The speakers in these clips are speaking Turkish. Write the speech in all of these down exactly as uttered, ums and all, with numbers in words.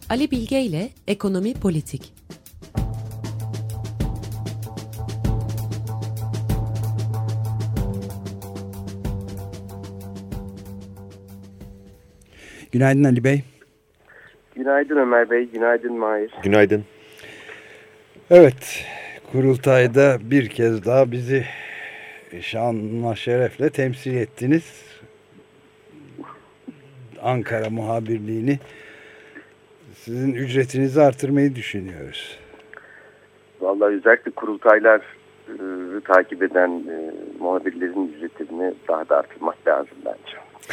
Ali Bilge ile Ekonomi Politik. Günaydın Ali Bey. Günaydın Ömer Bey, günaydın Mahir. Günaydın. Evet, kurultayda bir kez daha bizi şanla şerefle temsil ettiniz. Ankara muhabirliğini, sizin ücretinizi artırmayı düşünüyoruz. Vallahi özellikle kurultayları takip eden e, muhabirlerin ücretlerini daha da artırmak lazım bence.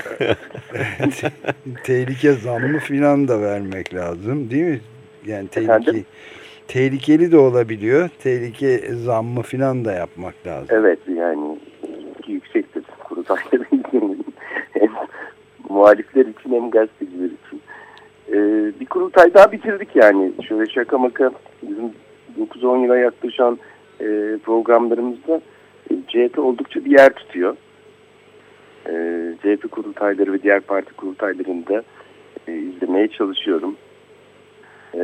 Tehlike zammı filan da vermek lazım değil mi? Yani tehlike, tehlikeli de olabiliyor. Tehlike zammı filan da yapmak lazım. Evet, yani yüksektir kurultayları için. Hem muhalifler için hem gazeteciler için. Ee, bir kurultay daha bitirdik yani. Şöyle şaka maka bizim dokuz on yıla yaklaşan e, programlarımızda e, C H P oldukça bir yer tutuyor. E, C H P kurultayları ve diğer parti kurultaylarında e, izlemeye çalışıyorum. E,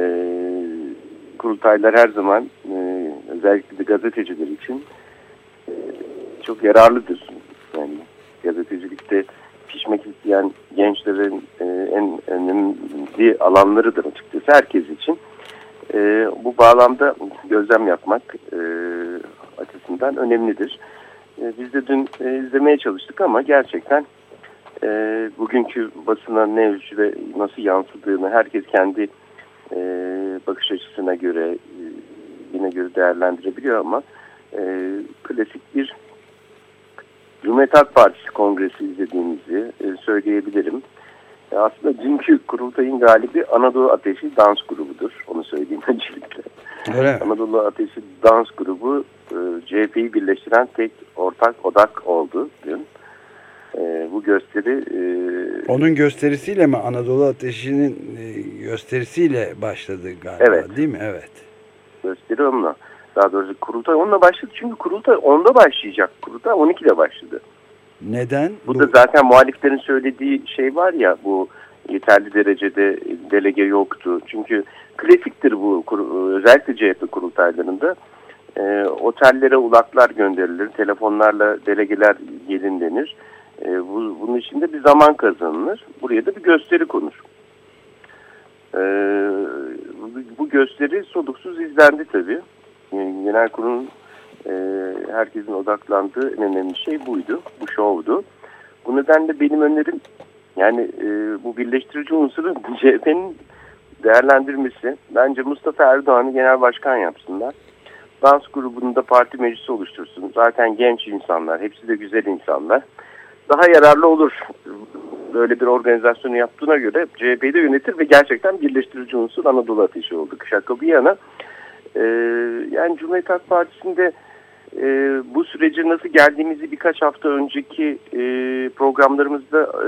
kurultaylar her zaman e, özellikle de gazeteciler için e, çok yararlıdır. Yani gazetecilikte pişmek isteyen gençlerin e, en önemli alanlarıdır açıkçası herkes için. E, bu bağlamda gözlem yapmak e, açısından önemlidir. E, biz de dün e, izlemeye çalıştık ama gerçekten e, bugünkü basına ne ölçüde nasıl yansıdığını herkes kendi e, bakış açısına göre e, yine göre değerlendirebiliyor ama e, klasik bir Cumhuriyet Halk Partisi kongresi izlediğimizi e, söyleyebilirim. E, aslında dünkü kurultayın galibi Anadolu Ateşi dans grubudur. Onu söyleyeyim öncelikle. Öyle. Anadolu Ateşi dans grubu e, C H P'yi birleştiren tek ortak odak oldu dün. E, bu gösteri... E, Onun gösterisiyle mi? Anadolu Ateşi'nin e, gösterisiyle başladı galiba, evet. Değil mi? Evet. Gösteri onunla. Daha doğrusu kurultay onunla başladı. Çünkü kurultay onda başlayacak. Kurultay on ikide başladı. Neden? Bu, bu da zaten muhaliflerin söylediği şey var ya, bu yeterli derecede delege yoktu. Çünkü klasiktir bu, özellikle C H P kurultaylarında. E, otellere ulaklar gönderilir. Telefonlarla delegeler gelin denir. E, bu, bunun için de bir zaman kazanılır. Buraya da bir gösteri konur. E, bu, bu gösteri soluksuz izlendi tabii. Yani genel kurulun e, herkesin odaklandığı en önemli şey buydu. Bu şovdu. Bu nedenle benim önerim, yani e, bu birleştirici unsuru C H P'nin değerlendirmesi. Bence Mustafa Erdoğan'ı genel başkan yapsınlar. Dans grubunda parti meclisi oluştursun. Zaten genç insanlar, hepsi de güzel insanlar. Daha yararlı olur. Böyle bir organizasyonu yaptığına göre C H P'yi de yönetir ve gerçekten birleştirici unsur Anadolu Ateşi oldu. Şaka bir yana. Ee, yani Cumhuriyet Halk Partisi'nde e, bu sürece nasıl geldiğimizi birkaç hafta önceki e, programlarımızda e,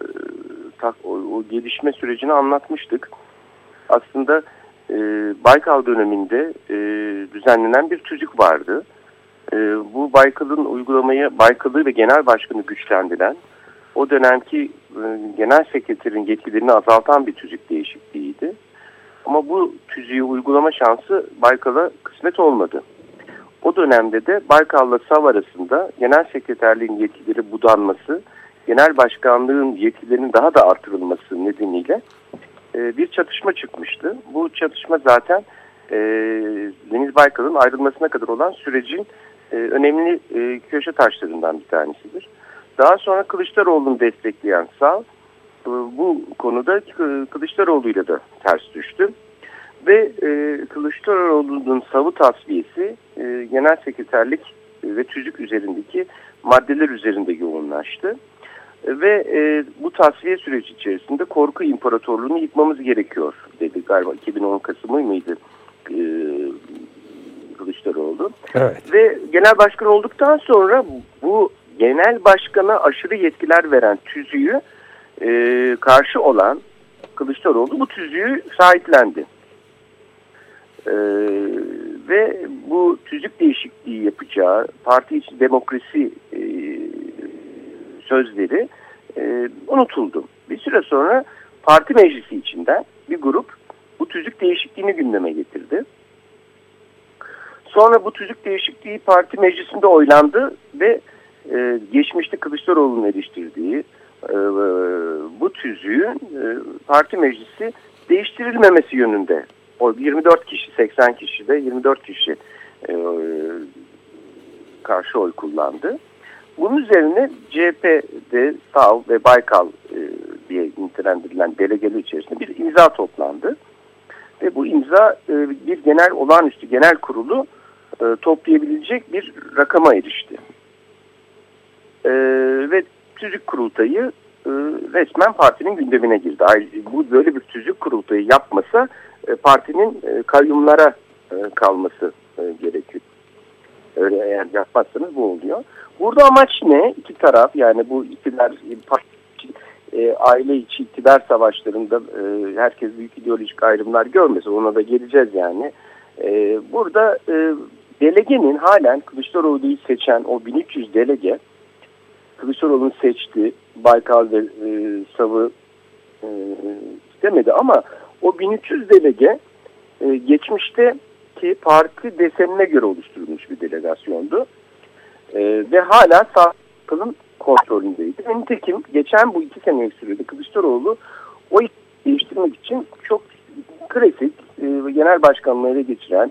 tak, o, o gelişme sürecini anlatmıştık. Aslında e, Baykal döneminde e, düzenlenen bir TÜZÜK vardı. E, bu Baykal'ın uygulamaya, Baykal'ı ve genel başkanı güçlendiren, o dönemki e, genel sekreterin yetkilerini azaltan bir TÜZÜK değişikliğiydi. Ama bu tüzüğü uygulama şansı Baykal'a kısmet olmadı. O dönemde de Baykal'la SAV arasında genel sekreterliğin yetkileri budanması, genel başkanlığın yetkilerinin daha da artırılması nedeniyle e, bir çatışma çıkmıştı. Bu çatışma zaten e, Deniz Baykal'ın ayrılmasına kadar olan sürecin e, önemli e, köşe taşlarından bir tanesidir. Daha sonra Kılıçdaroğlu'nu destekleyen SAV, bu konuda Kılıçdaroğlu'yla da ters düştü. Ve e, Kılıçdaroğlu'nun savı tasfiyesi e, genel sekreterlik ve TÜZÜK üzerindeki maddeler üzerinde yoğunlaştı. E, ve e, bu tasfiye süreci içerisinde korku imparatorluğunu yıkmamız gerekiyor dedi. Galiba iki bin on Kasım'ı mıydı e, Kılıçdaroğlu. Evet. Ve genel başkan olduktan sonra bu genel başkana aşırı yetkiler veren TÜZÜ'yü e, karşı olan Kılıçdaroğlu bu TÜZÜ'yü sahiplendi. Ee, ve bu TÜZÜK değişikliği yapacağı parti içi demokrasi e, sözleri e, unutuldu. Bir süre sonra parti meclisi içinden bir grup bu bu tüzük değişikliğini gündeme getirdi. Sonra bu tüzük değişikliği parti meclisinde oylandı ve e, geçmişte Kılıçdaroğlu'nun eleştirdiği e, bu tüzüğün e, parti meclisi değiştirilmemesi yönünde. O yirmi dört kişi, seksen kişi de yirmi dört kişi e, karşı oy kullandı. Bunun üzerine C H P'de Sav ve Baykal e, diye nitelendirilen delegeler içerisinde bir imza toplandı. Ve bu imza e, bir genel olağanüstü genel kurulu e, toplayabilecek bir rakama erişti. E, ve tüzük kurultayı e, resmen partinin gündemine girdi. Bu böyle bir tüzük kurultayı yapmasa e, partinin e, kayyumlara e, kalması e, gerekiyor. Öyle eğer yapmazsanız bu oluyor. Burada amaç ne? İki taraf, yani bu iktidar, e, aile içi iktidar savaşlarında e, herkes büyük ideolojik ayrımlar görmesin. Ona da geleceğiz yani. E, burada e, delegenin halen Kılıçdaroğlu'yu seçen o bin üç yüz delege, Kılıçdaroğlu'nu seçti, Baykal ve e, Sav'ı e, istemedi ama o bin üç yüz delege e, geçmişte ki parti desenine göre oluşturulmuş bir delegasyondu. Ee, ve hala sağlıkın kontrolündeydi. Nitekim geçen bu iki senelik sürede Kılıçdaroğlu o işi değiştirmek için çok klasik e, genel başkanlığı ele geçiren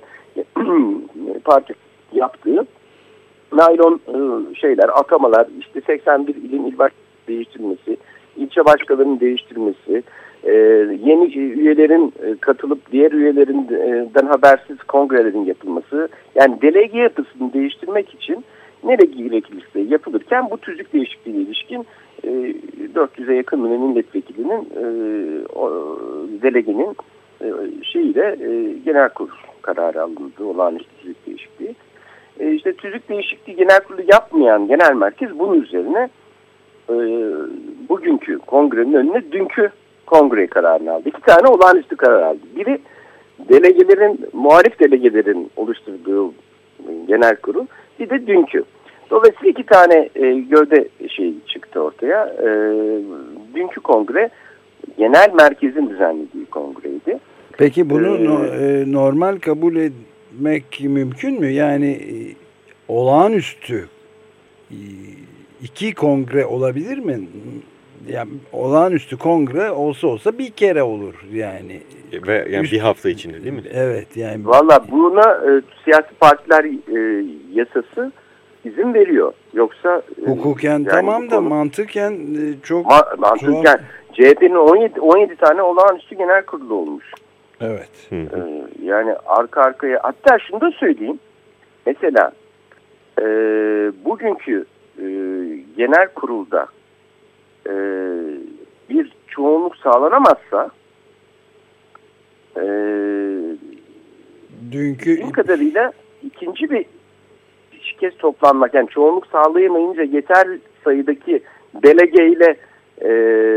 parti yaptığı naylon e, şeyler, atamalar, işte seksen bir ilin il başkanı değiştirilmesi, ilçe başkanlarının değiştirilmesi, Ee, yeni üyelerin e, katılıp diğer üyelerinden habersiz kongrelerin yapılması, yani delege yapısını değiştirmek için ne gerekirse yapılırken bu tüzük değişikliğine ilişkin e, dört yüze yakın milletvekilinin e, o, delegenin e, şeyiyle e, genel kurul kararı alındı, olağanüstü tüzük değişikliği. E, işte tüzük değişikliği genel kurulu yapmayan genel merkez bunun üzerine e, bugünkü kongrenin önüne dünkü kongre kararını aldı. İki tane olağanüstü karar aldı. Biri delegelerin, muhalif delegelerin oluşturduğu genel kurul, bir de dünkü. Dolayısıyla iki tane e, gövde şey çıktı ortaya. E, dünkü kongre genel merkezin düzenlediği kongreydi. Peki bunu ee, no, e, normal kabul etmek mümkün mü? Yani e, olağanüstü e, iki kongre olabilir mi? Yani olağanüstü kongre olsa olsa bir kere olur yani. Ve yani Üst, bir hafta içinde değil mi? Evet yani. Valla buna e, siyasi partiler e, yasası izin veriyor. Yoksa e, hukuken yani tamam da konu, mantıken e, çok ma mantıken C H P'nin on yedi tane olağanüstü genel kurulu olmuş. Evet. E, yani arka arkaya, hatta şunu da söyleyeyim. Mesela e, bugünkü e, genel kurulda e, bir çoğunluk sağlanamazsa e, dünkü kadarıyla ikinci bir kez toplanmak, yani çoğunluk sağlayamayınca yeter sayıdaki delegeyle e,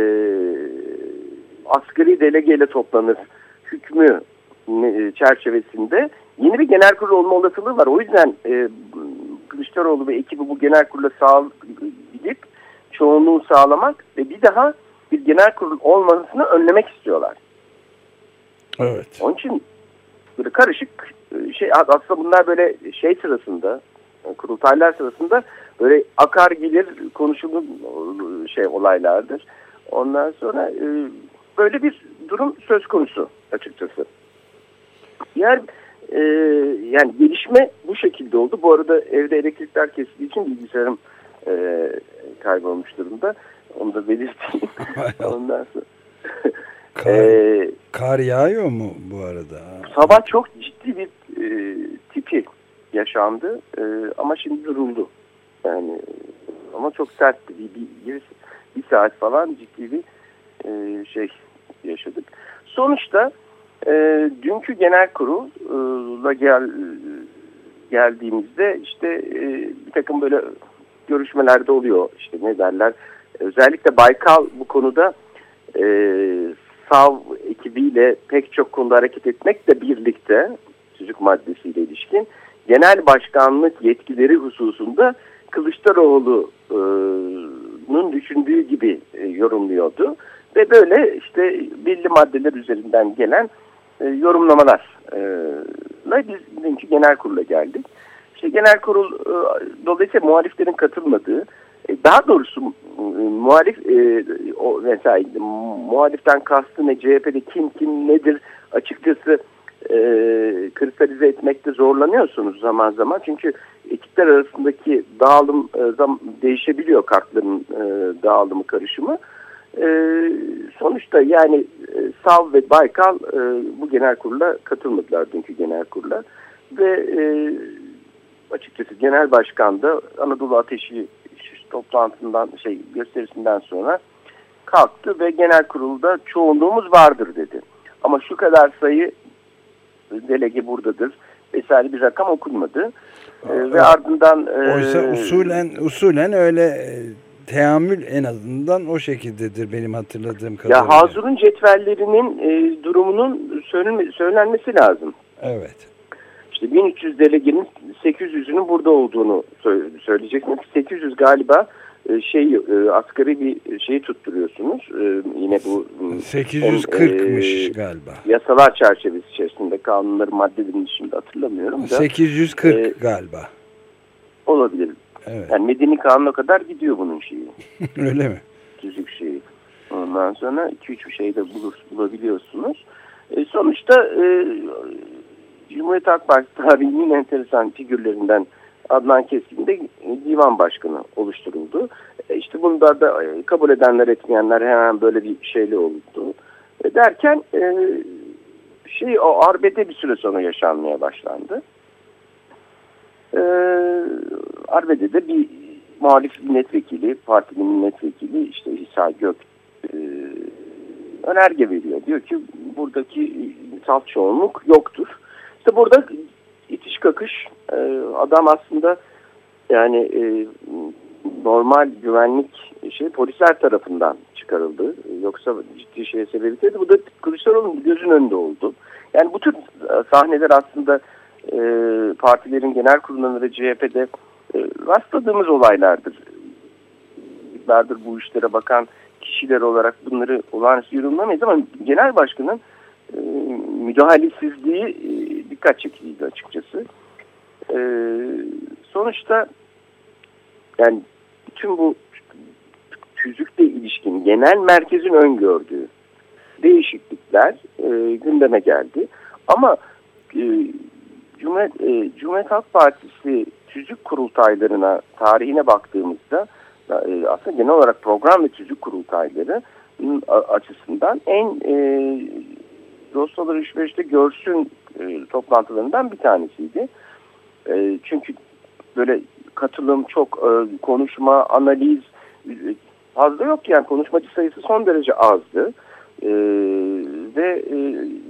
asgari delegeyle toplanır hükmü e, çerçevesinde yeni bir genel kurul olma olasılığı var. O yüzden e, Kılıçdaroğlu ve ekibi bu genel kurula sağ gidip çoğunluğu sağlamak ve bir daha bir genel kurul olmasını önlemek istiyorlar. Evet. Onun için böyle karışık şey, aslında bunlar böyle şey sırasında, kurultaylar sırasında böyle akar gelir konuşulur şey olaylardır. Ondan sonra e, böyle bir durum söz konusu açıkçası. Diğer e, yani gelişme bu şekilde oldu. Bu arada evde elektrikler kesildiği için bilgisayarım e, kaybolmuş durumda. Onu da belirteyim. Ondan sonra kar, ee, kar yağıyor mu bu arada? Sabah çok ciddi bir e, tipi yaşandı e, ama şimdi duruldu. Yani ama çok sertti. Bir, bir, bir, bir saat falan ciddi bir e, şey yaşadık. Sonuçta e, dünkü genel kurula gel, geldiğimizde işte e, bir takım böyle görüşmelerde oluyor. İşte ne derler? Özellikle Baykal bu konuda e, Sav ekibiyle pek çok konuda hareket etmekle birlikte tüzük maddesiyle ilişkin genel başkanlık yetkileri hususunda Kılıçdaroğlu'nun düşündüğü gibi yorumluyordu. Ve böyle işte belli maddeler üzerinden gelen e, yorumlamalarla biz dünkü genel kurula geldik. İşte genel kurul e, dolayısıyla muhaliflerin katılmadığı, e, daha doğrusu e, muhalif e, o mesela muhaliften kastı ne, C H P'de kim kim nedir açıkçası e, kristalize etmekte zorlanıyorsunuz zaman zaman. Çünkü ekipler arasındaki dağılım e, zam, değişebiliyor, kartların e, dağılımı, karışımı. E, sonuçta yani e, Sav ve Baykal e, bu genel kurula katılmadılar, dünkü genel kurula. Ve e, açıkçası genel başkan da Anadolu Ateşi toplantısından, şey gösterisinden sonra kalktı ve genel kurulda çoğunluğumuz vardır dedi. Ama şu kadar sayı delege buradadır vesaire bir rakam okunmadı. Ee, ve ardından e, oysa usulen usulen öyle e, teamül en azından o şekildedir benim hatırladığım kadarıyla. Ya Hazur'un cetvellerinin e, durumunun söylenme, söylenmesi lazım. Evet. İşte bin üç yüz delegenin sekiz yüzünün burada olduğunu söyleyeceksiniz. sekiz yüz galiba şey asgari bir şeyi tutturuyorsunuz. Yine bu sekiz yüz kırkmış e, galiba. Yasalar çerçevesi içerisinde, kanunları, maddelerini şimdi hatırlamıyorum da. sekiz yüz kırk e, galiba. Olabilir. Evet. Yani medeni kanuna kadar gidiyor bunun şeyi. Öyle mi? Tüzük şeyi. Ondan sonra iki üç bir şey de bulur, bulabiliyorsunuz. E, sonuçta e, Cumhuriyet Halk Partisi tarihinin enteresan figürlerinden Adnan Keskin de divan başkanı oluşturuldu. E işte bunda da kabul edenler etmeyenler hemen böyle bir şeyle oldu. E derken e, şey o arbede bir süre sonra yaşanmaya başlandı. E, arbedede bir muhalif milletvekili, partinin milletvekili işte İsa Gök e, önerge veriyor. Diyor ki buradaki salt çoğunluk yoktur. İşte burada itiş kakış, adam aslında yani e, normal güvenlik şey polisler tarafından çıkarıldı. Yoksa ciddi şeye sebebiyet verdi. Bu da Kılıçdaroğlu'nun gözün önünde oldu. Yani bu tür sahneler aslında e, partilerin genel kurullarında ve C H P'de e, rastladığımız olaylardır. Yıllardır bu işlere bakan kişiler olarak bunları olağanüstü yorumlamayız ama genel başkanın e, müdahalesizliği e, dikkat çekiciydi açıkçası. E, sonuçta yani bütün bu tüzükle ilişkin genel merkezin öngördüğü değişiklikler e, gündeme geldi. Ama e, Cumhuriyet, e, Cumhuriyet Halk Partisi tüzük kurultaylarına, tarihine baktığımızda e, aslında genel olarak program ve tüzük kurultayları açısından en e, dosyaları üç beşte görsün e, toplantılarından bir tanesiydi. E, çünkü böyle katılım, çok e, konuşma, analiz e, fazla yok yani, konuşmacı sayısı son derece azdı. E, ve e,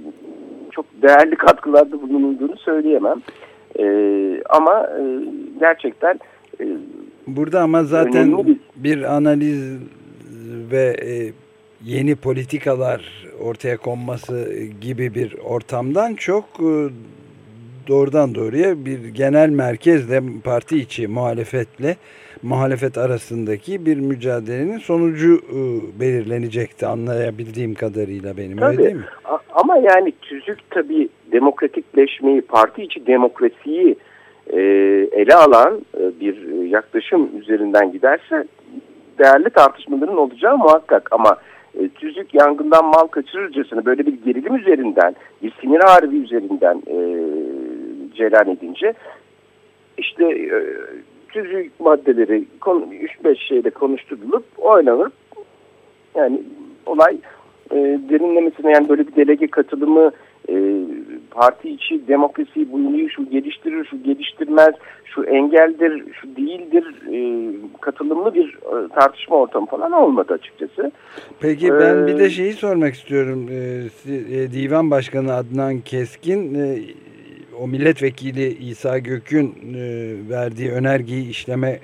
çok değerli katkılarda bulunulduğunu söyleyemem. E, ama e, gerçekten e, burada ama zaten bir, bir analiz ve e, yeni politikalar ortaya konması gibi bir ortamdan çok e, doğrudan doğruya bir genel merkezle, parti içi muhalefetle muhalefet arasındaki bir mücadelenin sonucu e, belirlenecekti anlayabildiğim kadarıyla benim. Tabii. Öyle değil mi? A- ama yani tüzük tabii demokratikleşmeyi, parti içi demokrasiyi e, ele alan e, bir yaklaşım üzerinden giderse değerli tartışmaların olacağı muhakkak. Ama e, tüzük yangından mal kaçırırcasına böyle bir gerilim üzerinden, bir sinir harbi üzerinden e, cereyan edince işte e, tüzük maddeleri üç beş şeyde konuşturulup oynanır. Yani olay e, derinlemesine, yani böyle bir delege katılımı, e, parti içi demokrasiyi bu şu geliştirir, şu geliştirmez, şu engeldir, şu değildir, e, katılımlı bir e, tartışma ortamı falan olmadı açıkçası. Peki ben ee, bir de şeyi sormak istiyorum. E, Divan Başkanı Adnan Keskin e, o milletvekili İsa Gök'ün e, verdiği önergeyi işleme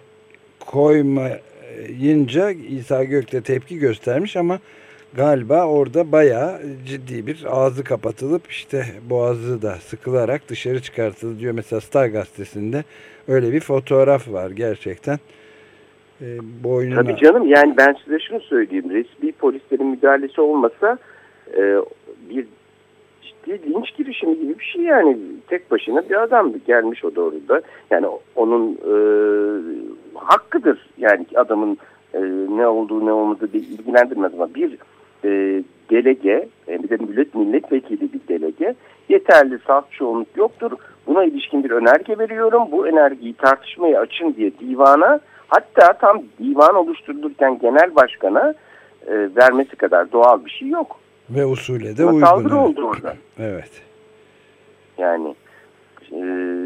koymayınca İsa Gök de tepki göstermiş ama galiba orada bayağı ciddi bir ağzı kapatılıp işte boğazı da sıkılarak dışarı çıkartıldı diyor. Mesela Star Gazetesi'nde öyle bir fotoğraf var gerçekten. E, boynuna... Tabii canım, yani ben size şunu söyleyeyim. Resmi polislerin müdahalesi olmasa e, bir bir linç girişimi gibi bir şey yani. Tek başına bir adam gelmiş o doğruda. Yani onun e, hakkıdır. Yani adamın e, ne olduğu ne olmadığı bir ilgilendirmez ama bir e, delege, e, bir de millet milletvekili bir delege, yeterli salt çoğunluk yoktur. Buna ilişkin bir önerge veriyorum. Bu önergeyi tartışmaya açın diye divana, hatta tam divan oluşturulurken genel başkana e, vermesi kadar doğal bir şey yok. Ve usule de Ama uygun. saldırı oldu orada. Evet. Yani, e,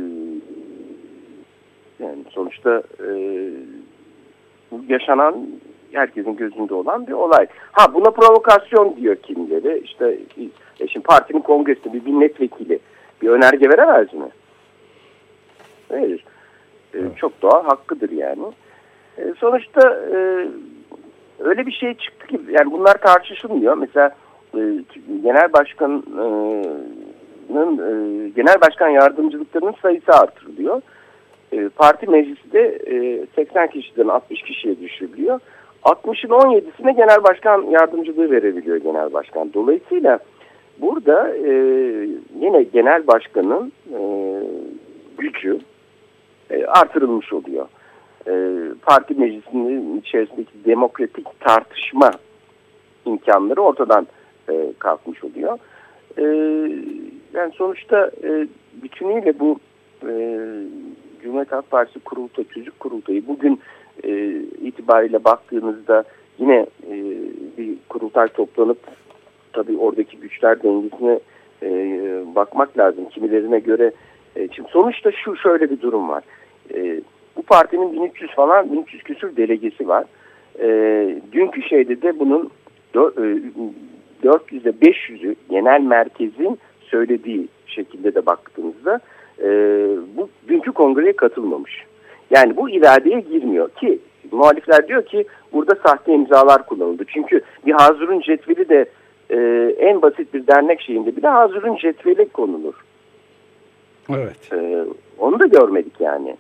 yani sonuçta e, bu yaşanan herkesin gözünde olan bir olay. Ha, buna provokasyon diyor kimileri. İşte e, şimdi partinin kongresinde bir milletvekili bir önerge veremez mi? Verir. E, evet. Çok doğal, hakkıdır yani. E, sonuçta e, öyle bir şey çıktı ki yani bunlar tartışılmıyor. Mesela e, genel başkanın e, genel başkan yardımcılıklarının sayısı artırılıyor. E, parti meclisi de e, seksen kişiden altmış kişiye düşürülüyor. altmışın on yedisine genel başkan yardımcılığı verebiliyor genel başkan. Dolayısıyla burada e, yine genel başkanın e, gücü e, artırılmış oluyor. E, parti meclisinin içerisindeki demokratik tartışma imkanları ortadan e, kalkmış oluyor. E, yani sonuçta e, bütünüyle bu e, Cumhuriyet Halk Partisi kurultayı, çocuk kurultayı bugün e, itibariyle baktığınızda yine e, bir kurultay toplanıp tabii oradaki güçler dengesine e, bakmak lazım. Kimilerine göre e, şimdi sonuçta şu şöyle bir durum var. E, bu partinin bin üç yüz falan bin üç yüz küsur delegesi var. E, dünkü şeyde de bunun dört yüzde beş yüzü genel merkezin söylediği şekilde de baktığımızda e, bu dünkü kongreye katılmamış. Yani bu iradeye girmiyor ki muhalifler diyor ki burada sahte imzalar kullanıldı. Çünkü bir hazırın cetveli de e, en basit bir dernek şeyinde bile hazırın cetveli konulur. Evet. E, onu da görmedik yani.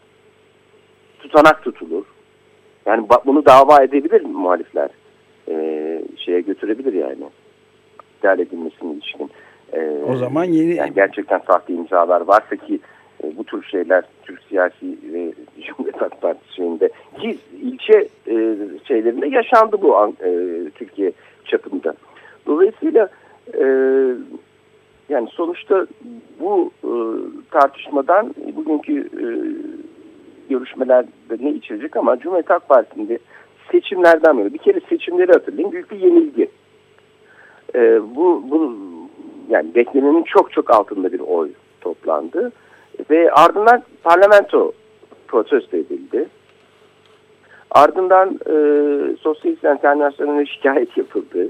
Tutanak tutulur. Yani bunu dava edebilir muhalifler. E, şeye götürebilir yani. İptal edilmesine ilişkin. E, o zaman yeni... Yani gerçekten sahte imzalar varsa ki e, bu tür şeyler Türk siyasi ve Cumhuriyet Halk Partisi şeyinde ki ilçe e, şeylerinde yaşandı bu e, Türkiye çapında. Dolayısıyla e, yani sonuçta bu e, tartışmadan bugünkü e, görüşmelerde ne içerecek ama Cumhuriyet Halk Partisi'nde seçimlerden böyle bir kere seçimleri hatırlayın, büyük bir yenilgi. E, bu, bu yani beklenenin çok çok altında bir oy toplandı ve ardından parlamento protesto edildi. Ardından e, Sosyalist Enternasyonel'e şikayet yapıldı.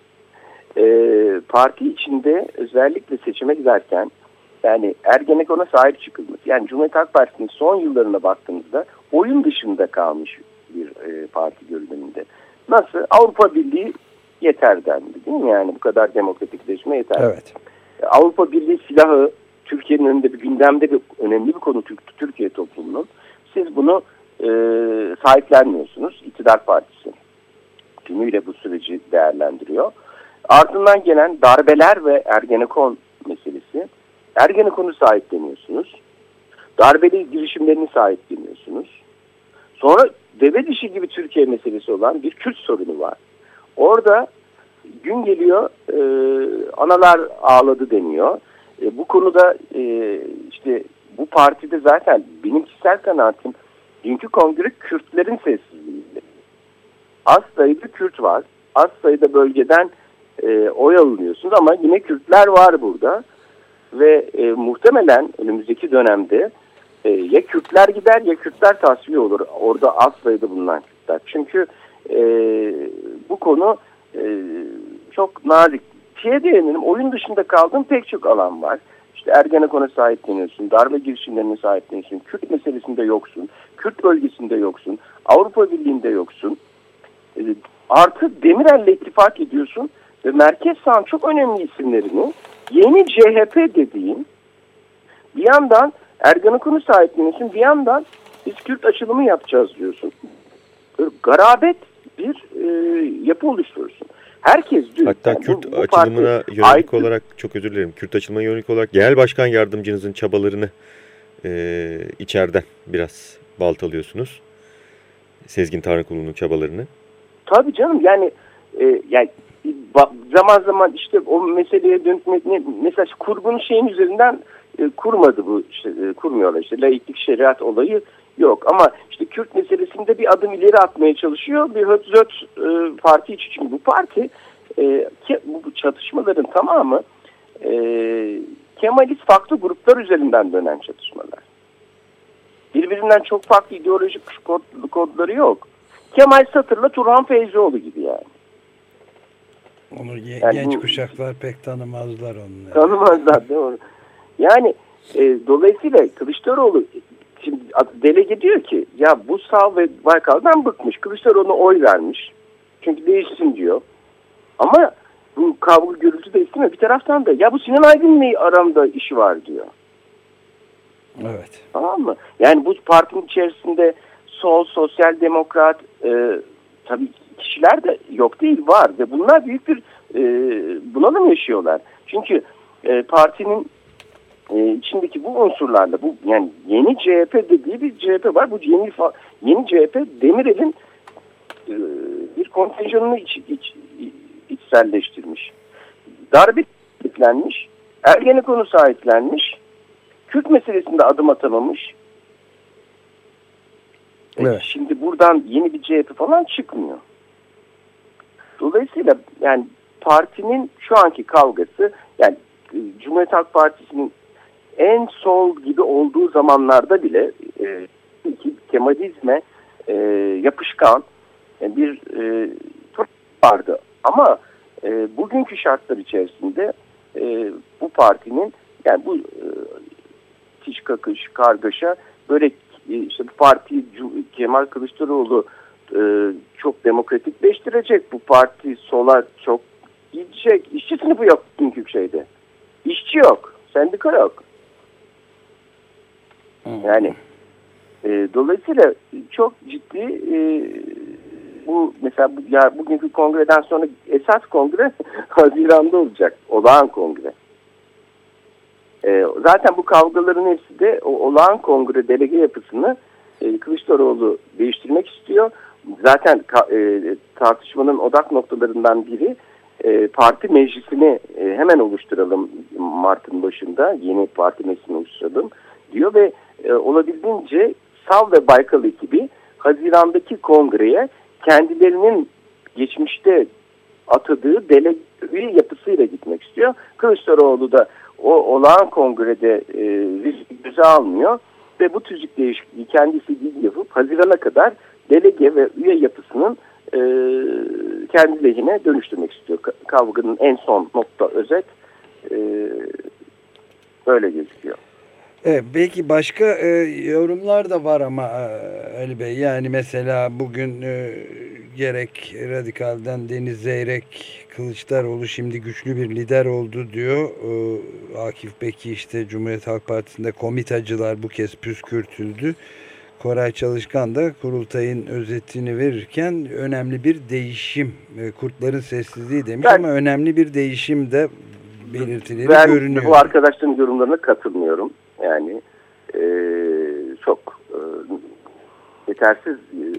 E, parti içinde özellikle seçime giderken yani Ergenekon'a sahip çıkılması. Yani Cumhuriyet Halk Partisi'nin son yıllarına baktığımızda oyun dışında kalmış bir e, parti görünümünde. Nasıl? Avrupa Birliği yeter dendi değil mi? Yani bu kadar demokratikleşme yeter. Evet. Avrupa Birliği silahı Türkiye'nin önünde bir gündemde bir önemli bir konu Türkiye toplumunun. Siz bunu e, sahiplenmiyorsunuz. İktidar Partisi tümüyle bu süreci değerlendiriyor. Ardından gelen darbeler ve Ergenekon meselesi. Ergenekon'u sahipleniyorsunuz. Darbeli girişimlerini sahipleniyorsunuz. Sonra deve dişi gibi Türkiye meselesi olan bir Kürt sorunu var. Orada gün geliyor e, analar ağladı deniyor. E, bu konuda e, işte bu partide zaten benim kişisel kanaatim dünkü kongre Kürtlerin sessizliğiydi. Az sayıda Kürt var. Az sayıda bölgeden e, oy alınıyorsunuz ama yine Kürtler var burada. Ve e, muhtemelen önümüzdeki dönemde e, ya Kürtler gider ya Kürtler tasfiye olur. Orada az sayıda bulunan Kürtler. Çünkü e, bu konu e, çok nazik. Şeye değinelim, oyun dışında kaldığım pek çok alan var. İşte Ergenekon'a sahipleniyorsun, darbe girişimlerine sahipleniyorsun, Kürt meselesinde yoksun, Kürt bölgesinde yoksun, Avrupa Birliği'nde yoksun. E, artı Demirel'le ittifak ediyorsun ve merkez sağın çok önemli isimlerini yeni C H P dediğin bir yandan Ergenekon'u sahipleniyorsun, bir yandan biz Kürt açılımı yapacağız diyorsun. Böyle garabet bir e, yapı oluşturursun. Herkes düz. Hatta yani Kürt bu, bu açılımına parti, yönelik ait... olarak, çok özür dilerim, Kürt açılımına yönelik olarak genel başkan yardımcınızın çabalarını e, içeriden biraz baltalıyorsunuz. Sezgin Tanrıkulu'nun çabalarını. Tabii canım, yani e, yani zaman zaman işte o meseleye dönük, mesela kurgunun şeyin üzerinden e, kurmadı bu, işte, e, kurmuyorlar işte laiklik şeriat olayı yok, ama işte Kürt meselesinde bir adım ileri atmaya çalışıyor bir hötzöt e, parti için. Çünkü bu parti e, ke, bu çatışmaların tamamı e, Kemalist farklı gruplar üzerinden dönen çatışmalar. Birbirinden çok farklı ideolojik kod, kodları yok. Kemal Satır'la Turhan Feyzioğlu gibi yani. Onu ye, yani genç bu, kuşaklar pek tanımazlar onu. Tanımazlar değil mi? Yani e, dolayısıyla Kılıçdaroğlu şimdi delege diyor ki ya bu Sağ ve Baykal'dan bıkmış. Kılıçdaroğlu'na oy vermiş. Çünkü değişsin diyor. Ama bu kavga gürültü de istemiyor. Bir taraftan da ya bu Sinan Aydın'la aramda işi var diyor. Evet. Tamam mı? Yani bu partinin içerisinde sol, sosyal demokrat e, tabii kişiler de yok değil, var ve bunlar büyük bir e, bunalım yaşıyorlar. Çünkü e, partinin e, içindeki bu unsurlarla, bu yani yeni C H P dediği bir C H P var. Bu yeni yeni C H P Demirel'in e, bir kontenjanını iç, iç, içselleştirmiş. Darbe sahiplenmiş, Ergenekon'u sahiplenmiş, Kürt meselesinde adım atamamış. Evet. Şimdi buradan yeni bir C H P falan çıkmıyor. Dolayısıyla yani partinin şu anki kavgası, yani Cumhuriyet Halk Partisi'nin en sol gibi olduğu zamanlarda bile e, Kemalizme e, yapışkan bir e, vardı. Ama e, bugünkü şartlar içerisinde e, bu partinin yani bu e, tiş kakış, kargaşa böyle işte bu partiyi Kemal Kılıçdaroğlu e, çok demokratikleştirecek. Bu parti sola çok gidecek. İşçi sınıfı yok bugünkü şeyde. İşçi yok. Sendika yok. Yani e, dolayısıyla çok ciddi e, bu mesela bu, ya bugünkü kongreden sonra esas kongre Haziran'da olacak. Olağan kongre. E, zaten bu kavgaların hepsi de o olağan kongre delege yapısını e, Kılıçdaroğlu değiştirmek istiyor. Zaten e, tartışmanın odak noktalarından biri e, parti meclisini e, hemen oluşturalım Mart'ın başında. Yeni parti meclisini oluşturalım diyor ve e, olabildiğince Sav ve Baykal ekibi Haziran'daki kongreye kendilerinin geçmişte atadığı delege yapısıyla gitmek istiyor. Kılıçdaroğlu da o olağan kongrede e, riski göze almıyor ve bu tüzük değişikliği kendisi gibi yapıp Haziran'a kadar delege ve üye yapısının e, kendi lehine dönüştürmek istiyor. Kavganın en son nokta özet e, böyle gözüküyor. Evet, belki başka e, yorumlar da var ama e, Ali Bey, yani mesela bugün e, gerek Radikal'den Deniz Zeyrek, Kılıçdaroğlu şimdi güçlü bir lider oldu diyor. E, Akif Beki işte Cumhuriyet Halk Partisi'nde komitacılar bu kez püskürtüldü. Koray Çalışkan da kurultayın özetini verirken önemli bir değişim, e, kurtların sessizliği demiş ben, ama önemli bir değişim de belirtileri ben görünüyor. Ben bu arkadaşların yorumlarına katılmıyorum. Yani e, çok e, yetersiz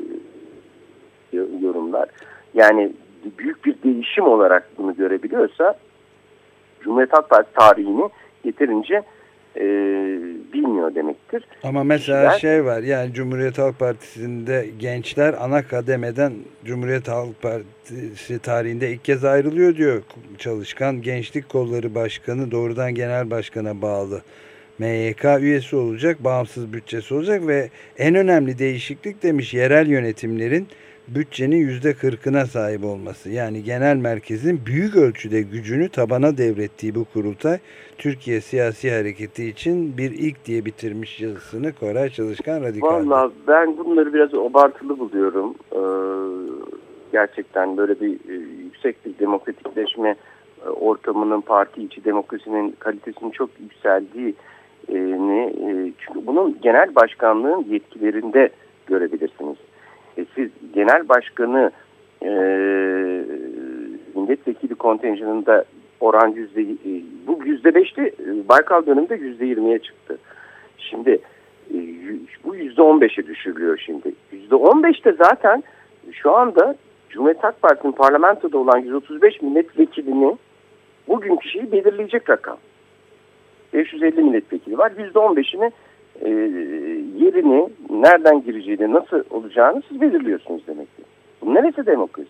e, yorumlar. Yani büyük bir değişim olarak bunu görebiliyorsa Cumhuriyet Halk Partisi tarihini yeterince e, bilmiyor demektir. Ama mesela Kişiler, şey var, yani Cumhuriyet Halk Partisi'nde gençler ana kademeden Cumhuriyet Halk Partisi tarihinde ilk kez ayrılıyor diyor Çalışkan. Gençlik Kolları Başkanı doğrudan Genel Başkan'a bağlı M Y K üyesi olacak, bağımsız bütçesi olacak ve en önemli değişiklik demiş yerel yönetimlerin bütçenin yüzde kırkına sahip olması. Yani genel merkezin büyük ölçüde gücünü tabana devrettiği bu kurultay Türkiye siyasi hareketi için bir ilk diye bitirmiş yazısını Koray Çalışkan Radikal'de. Valla ben bunları biraz abartılı buluyorum. Ee, gerçekten böyle bir e, yüksek bir demokratikleşme e, ortamının, parti içi demokrasinin kalitesinin çok yükseldiği ni, e, çünkü bunun genel başkanlığın yetkilerinde görebilirsiniz. E, siz genel başkanı e, milletvekili kontenjanında oran yüzde bu yüzde beşti, Baykal döneminde yüzde yirmiye çıktı. Şimdi bu yüzde on beşe düşürülüyor şimdi. yüzde on beşte zaten şu anda Cumhuriyet Halk Partisi'nin parlamentoda olan yüz otuz beş milletvekilini bugünkü şeyi belirleyecek rakam. beş yüz elli milletvekili var. yüzde on beşini e, yerini, nereden gireceğini, nasıl olacağını siz belirliyorsunuz demektir. Bu neresi demokrasi?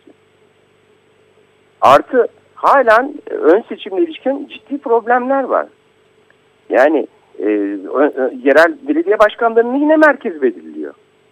Artı halen ön seçimle ilişkin ciddi problemler var. Yani e, ö, ö, yerel belediye başkanlarını yine merkez belirliyor.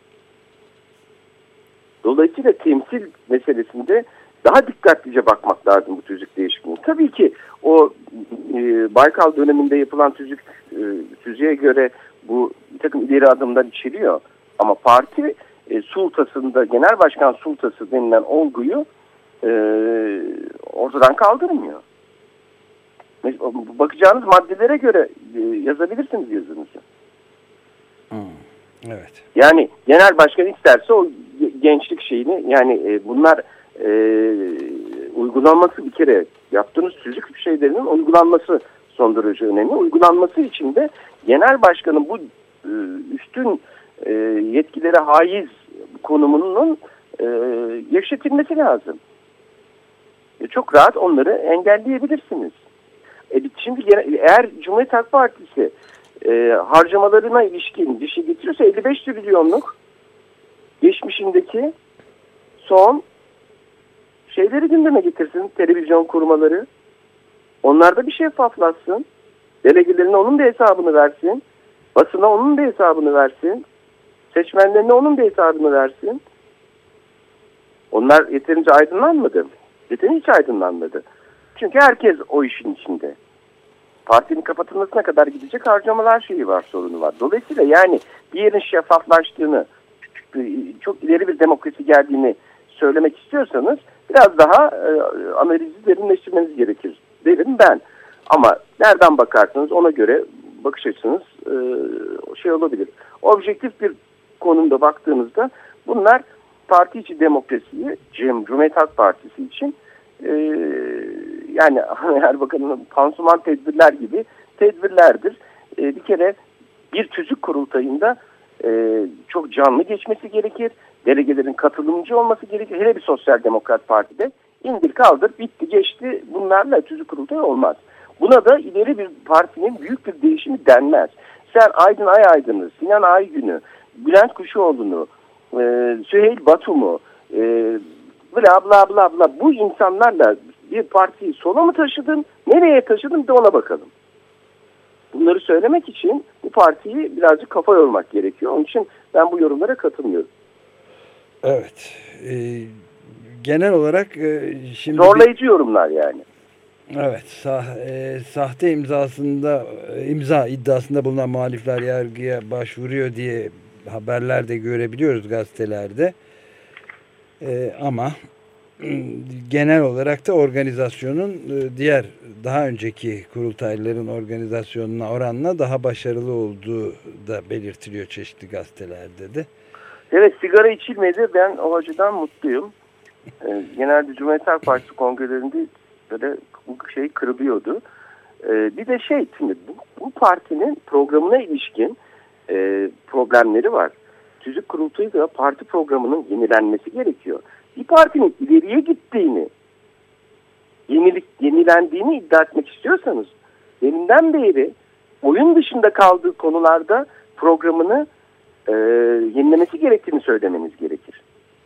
Dolayısıyla temsil meselesinde daha dikkatlice bakmak lazım bu tüzük değişikliğine. Tabii ki o e, Baykal döneminde yapılan tüzük e, tüzüğe göre bu bir takım ileri adımlar içeriyor. Ama parti e, sultasında, genel başkan sultası denilen olguyu e, ortadan kaldırmıyor. Bakacağınız maddelere göre e, yazabilirsiniz yazınızı. Hmm, evet. Yani genel başkan isterse o gençlik şeyini, yani e, bunlar e, uygulanması, bir kere yaptığınız tüzük şeylerinin uygulanması son derece önemli. Uygulanması için de genel başkanın bu e, üstün e, yetkilere haiz konumunun e, gevşetilmesi lazım. E, çok rahat onları engelleyebilirsiniz. E, şimdi eğer Cumhuriyet Halk Partisi e, harcamalarına ilişkin bir şey getiriyorsa elli beş trilyonluk geçmişindeki son şeyleri gündeme getirsin, televizyon kurmaları. Onlarda bir şeffaflaşsın. Delegelerine onun bir hesabını versin. Basına onun bir hesabını versin. Seçmenlerine onun bir hesabını versin. Onlar yeterince aydınlanmadı. Yeterince hiç aydınlanmadı. Çünkü herkes o işin içinde. Partinin kapatılmasına kadar gidecek harcamalar şeyi var, sorunu var. Dolayısıyla yani bir yerin şeffaflaştığını, çok ileri bir demokrasi geldiğini söylemek istiyorsanız biraz daha e, analizi derinleştirmeniz gerekir derim ben. Ama nereden bakarsanız ona göre bakış açınız e, şey olabilir. Objektif bir konumda baktığınızda bunlar parti içi demokrasiyi, Cumhuriyet Halk Partisi için e, yani Erbakan'ın pansuman tedbirler gibi tedbirlerdir. E, bir kere bir tüzük kurultayında e, çok canlı geçmesi gerekir. Delegelerin katılımcı olması gerekir. Hele bir sosyal demokrat partide indir kaldır, bitti geçti, bunlarla tüzük kurultayı olmaz. Buna da ileri bir partinin büyük bir değişimi denmez. Sen Aydın Ayaydın'ı, Sinan Aygün'ü, Bülent Kuşuoğlu'nu, e, Süheyl Batum'u, e, bla bla bla bla bu insanlarla bir partiyi sola mı taşıdın, nereye taşıdın de ona bakalım. Bunları söylemek için bu partiyi birazcık kafa yormak gerekiyor. Onun için ben bu yorumlara katılmıyorum. Evet. E, genel olarak e, şimdi... Zorlayıcı bir... yorumlar yani. Evet. Sah e, sahte imzasında e, imza iddiasında bulunan muhalifler yargıya başvuruyor diye haberlerde görebiliyoruz gazetelerde. E, ama genel olarak da organizasyonun diğer daha önceki kurultayların organizasyonuna oranla daha başarılı olduğu da belirtiliyor çeşitli gazetelerde de. Evet, sigara içilmedi. Ben o açıdan mutluyum. Ee, genelde Cumhuriyet Halk Partisi kongrelerinde böyle bu şey kırılıyordu. Ee, bir de şey, şimdi bu, bu partinin programına ilişkin e, problemleri var. Tüzük kurultayı da parti programının yenilenmesi gerekiyor. Bir partinin ileriye gittiğini, yenilik, yenilendiğini iddia etmek istiyorsanız, deminden beri oyun dışında kaldığı konularda programını e, yenilemesi gerektiğini söylemeniz gerekir.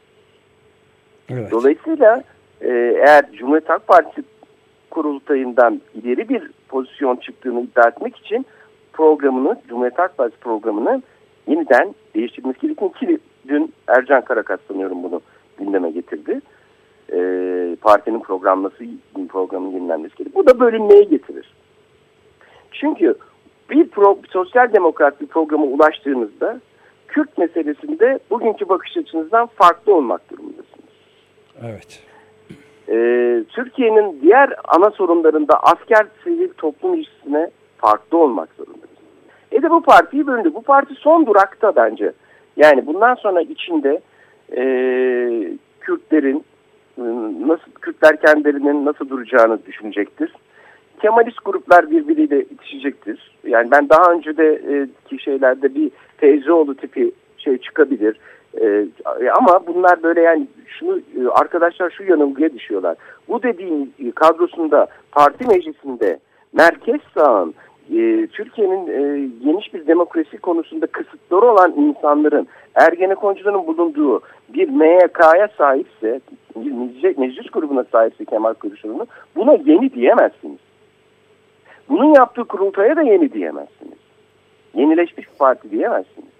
Evet. Dolayısıyla e, eğer Cumhuriyet Halk Partisi kurultayından ileri bir pozisyon çıktığını iddia etmek için programını, Cumhuriyet Halk Partisi programını yeniden değiştirmesi gerekir ki dün Ercan Karakas sanıyorum bunu gündeme getirdi. E, partinin programlaması, programın yenilenmesi gerekir. Bu da bölünmeye getirir. Çünkü bir pro, sosyal demokrat bir programa ulaştığınızda Kürt meselesinde bugünkü bakış açınızdan farklı olmak durumundasınız. Evet. Ee, Türkiye'nin diğer ana sorunlarında asker sivil toplum ilişkisine farklı olmak zorundayız. E de bu partiyi bölündü. Bu parti son durakta bence. Yani bundan sonra içinde e, Kürtlerin, nasıl Kürtler kendilerinin nasıl duracağını düşünecektir. Kemalist gruplar birbiriyle itişecektir. Yani ben daha önce de ki şeylerde bir Feyzioğlu tipi şey çıkabilir. Ee, ama bunlar böyle yani şunu arkadaşlar şu yanılgıya düşüyorlar. Bu dediğim kadrosunda parti meclisinde merkez sağın e, Türkiye'nin e, geniş bir demokrasi konusunda kısıtları olan insanların Ergenekoncuların bulunduğu bir M Y K'ya sahipse, bir meclis, meclis grubuna sahipse Kemal Kılıçdaroğlu, buna yeni diyemezsiniz. Bunun yaptığı kurultaya da yeni diyemezsiniz. Yenileşmiş bir parti diyemezsiniz.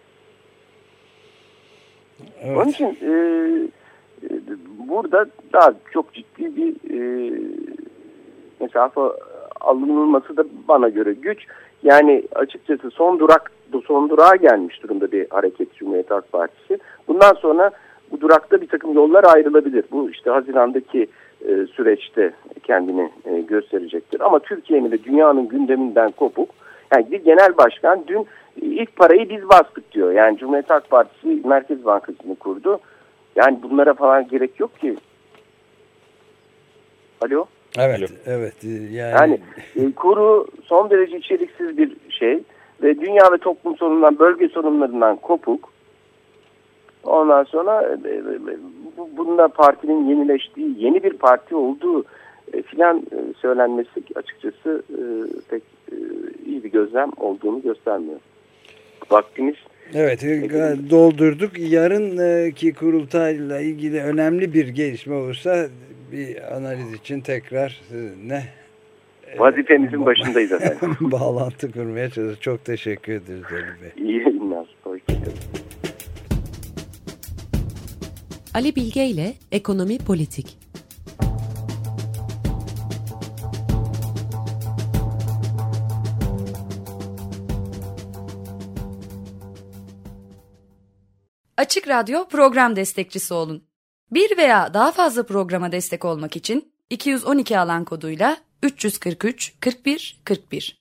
Evet. Onun için e, e, burada daha çok ciddi bir e, mesafe alınılması da bana göre güç. Yani açıkçası son durak, son durağa gelmiş durumda bir hareket Cumhuriyet Halk Partisi. Bundan sonra bu durakta bir takım yollar ayrılabilir. Bu işte Haziran'daki e, süreçte kendini e, gösterecektir. Ama Türkiye'nin ve dünyanın gündeminden kopuk. Yani bir genel başkan dün ilk parayı biz bastık diyor. Yani Cumhuriyet Halk Partisi Merkez Bankası'nı kurdu. Yani bunlara falan gerek yok ki. Alo? Evet, Alo. evet. Yani, yani e, kuru son derece içeriksiz bir şey ve dünya ve toplum sorunlarından, bölge sorunlarından kopuk. Ondan sonra e, e, bu, bununla partinin yenileştiği, yeni bir parti olduğu e, filan e, söylenmesi açıkçası e, pek e, iyi bir gözlem olduğunu göstermiyor. Vaktimiz. Evet, e, doldurduk. Yarınki kurultayla ilgili önemli bir gelişme olursa bir analiz için tekrar ne vazifemizin başındayız efendim. Bağlantı kurmaya çalışıyoruz. Çok teşekkür ederiz Ali Bey. İyi yayınlar. Hoşçakalın. Ali Bilge ile Ekonomi Politik. Açık Radyo program destekçisi olun. Bir veya daha fazla programa destek olmak için iki yüz on iki alan koduyla üç yüz kırk üç kırk bir kırk bir